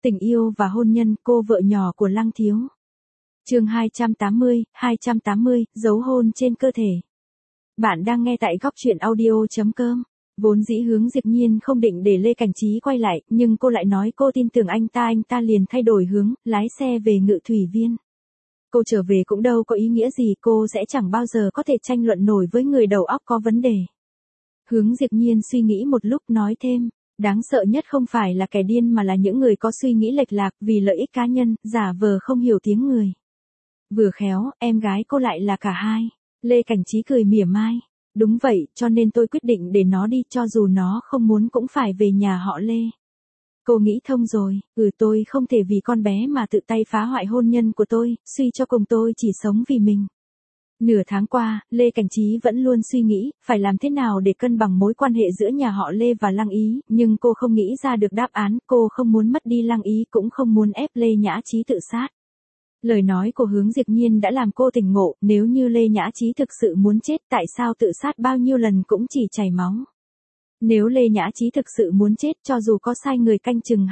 Tình yêu và hôn nhân, cô vợ nhỏ của Lăng Thiếu. Chương 280, dấu hôn trên cơ thể. Bạn đang nghe tại góc truyện audio.com. Vốn dĩ Hướng Diệp Nhiên không định để Lê Cảnh Trí quay lại, nhưng cô lại nói cô tin tưởng anh ta liền thay đổi hướng, lái xe về Ngự Thủy Viên. Cô trở về cũng đâu có ý nghĩa gì, cô sẽ chẳng bao giờ có thể tranh luận nổi với người đầu óc có vấn đề. Hướng Diệp Nhiên suy nghĩ một lúc nói thêm, đáng sợ nhất không phải là kẻ điên mà là những người có suy nghĩ lệch lạc vì lợi ích cá nhân, giả vờ không hiểu tiếng người. Vừa khéo, em gái cô lại là cả hai. Lê Cảnh Trí cười mỉa mai. Đúng vậy, cho nên tôi quyết định để nó đi, cho dù nó không muốn cũng phải về nhà họ Lê. Cô nghĩ thông rồi, tôi không thể vì con bé mà tự tay phá hoại hôn nhân của tôi, suy cho cùng tôi chỉ sống vì mình. Nửa tháng qua, Lê Cảnh Trí vẫn luôn suy nghĩ, phải làm thế nào để cân bằng mối quan hệ giữa nhà họ Lê và Lăng Ý, nhưng cô không nghĩ ra được đáp án, cô không muốn mất đi Lăng Ý cũng không muốn ép Lê Nhã Trí tự sát. Lời nói của Hướng Diệp Nhiên đã làm cô tỉnh ngộ, nếu như Lê Nhã Trí thực sự muốn chết tại sao tự sát bao nhiêu lần cũng chỉ chảy máu. Nếu Lê Nhã Trí thực sự muốn chết cho dù có sai người canh chừng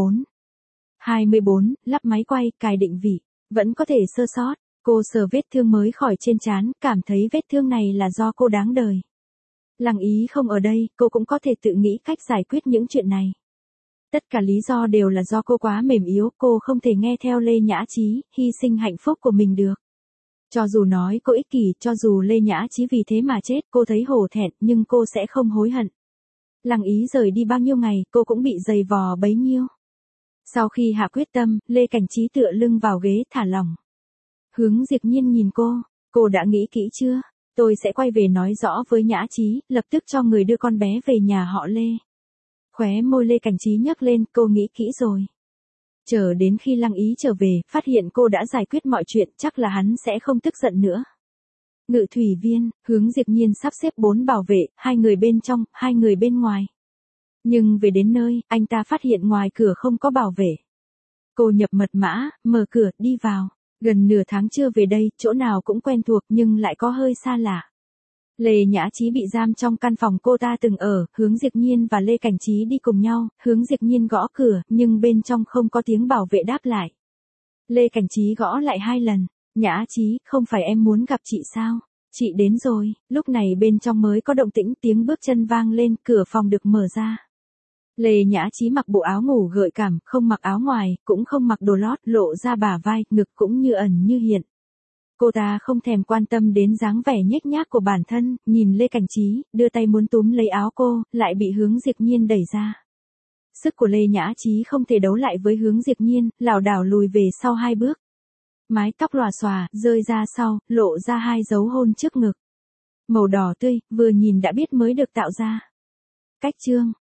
24, lắp máy quay, cài định vị, vẫn có thể sơ sót. Cô sờ vết thương mới khỏi trên trán, cảm thấy vết thương này là do cô đáng đời. Lăng Ý không ở đây, cô cũng có thể tự nghĩ cách giải quyết những chuyện này. Tất cả lý do đều là do cô quá mềm yếu, cô không thể nghe theo Lê Nhã Trí, hy sinh hạnh phúc của mình được. Cho dù nói cô ích kỷ, cho dù Lê Nhã Trí vì thế mà chết, cô thấy hổ thẹn, nhưng cô sẽ không hối hận. Lăng Ý rời đi bao nhiêu ngày, cô cũng bị giày vò bấy nhiêu. Sau khi hạ quyết tâm, Lê Cảnh Trí tựa lưng vào ghế thả lỏng. Hướng Diệp Nhiên nhìn cô đã nghĩ kỹ chưa? Tôi sẽ quay về nói rõ với Nhã Trí, lập tức cho người đưa con bé về nhà họ Lê. Khóe môi Lê Cảnh Trí nhấc lên, cô nghĩ kỹ rồi. Chờ đến khi Lăng Ý trở về, phát hiện cô đã giải quyết mọi chuyện, chắc là hắn sẽ không tức giận nữa. Ngự Thủy Viên, Hướng Diệp Nhiên sắp xếp 4 bảo vệ, 2 người bên trong, 2 người bên ngoài. Nhưng về đến nơi, anh ta phát hiện ngoài cửa không có bảo vệ. Cô nhập mật mã, mở cửa, đi vào. Gần nửa tháng chưa về đây, chỗ nào cũng quen thuộc nhưng lại có hơi xa lạ. Lê Nhã Trí bị giam trong căn phòng cô ta từng ở, Hướng Diệp Nhiên và Lê Cảnh Trí đi cùng nhau, Hướng Diệp Nhiên gõ cửa, nhưng bên trong không có tiếng bảo vệ đáp lại. Lê Cảnh Trí gõ lại 2 lần, Nhã Trí, không phải em muốn gặp chị sao? Chị đến rồi, lúc này bên trong mới có động tĩnh, tiếng bước chân vang lên, cửa phòng được mở ra. Lê Nhã Trí mặc bộ áo ngủ gợi cảm, không mặc áo ngoài, cũng không mặc đồ lót, lộ ra bả vai, ngực cũng như ẩn như hiện. Cô ta không thèm quan tâm đến dáng vẻ nhếch nhác của bản thân, nhìn Lê Cảnh Trí, đưa tay muốn túm lấy áo cô, lại bị Hướng Diệp Nhiên đẩy ra. Sức của Lê Nhã Trí không thể đấu lại với Hướng Diệp Nhiên, lảo đảo lùi về sau 2 bước. Mái tóc lòa xòa, rơi ra sau, lộ ra 2 dấu hôn trước ngực. Màu đỏ tươi, vừa nhìn đã biết mới được tạo ra. Cách chương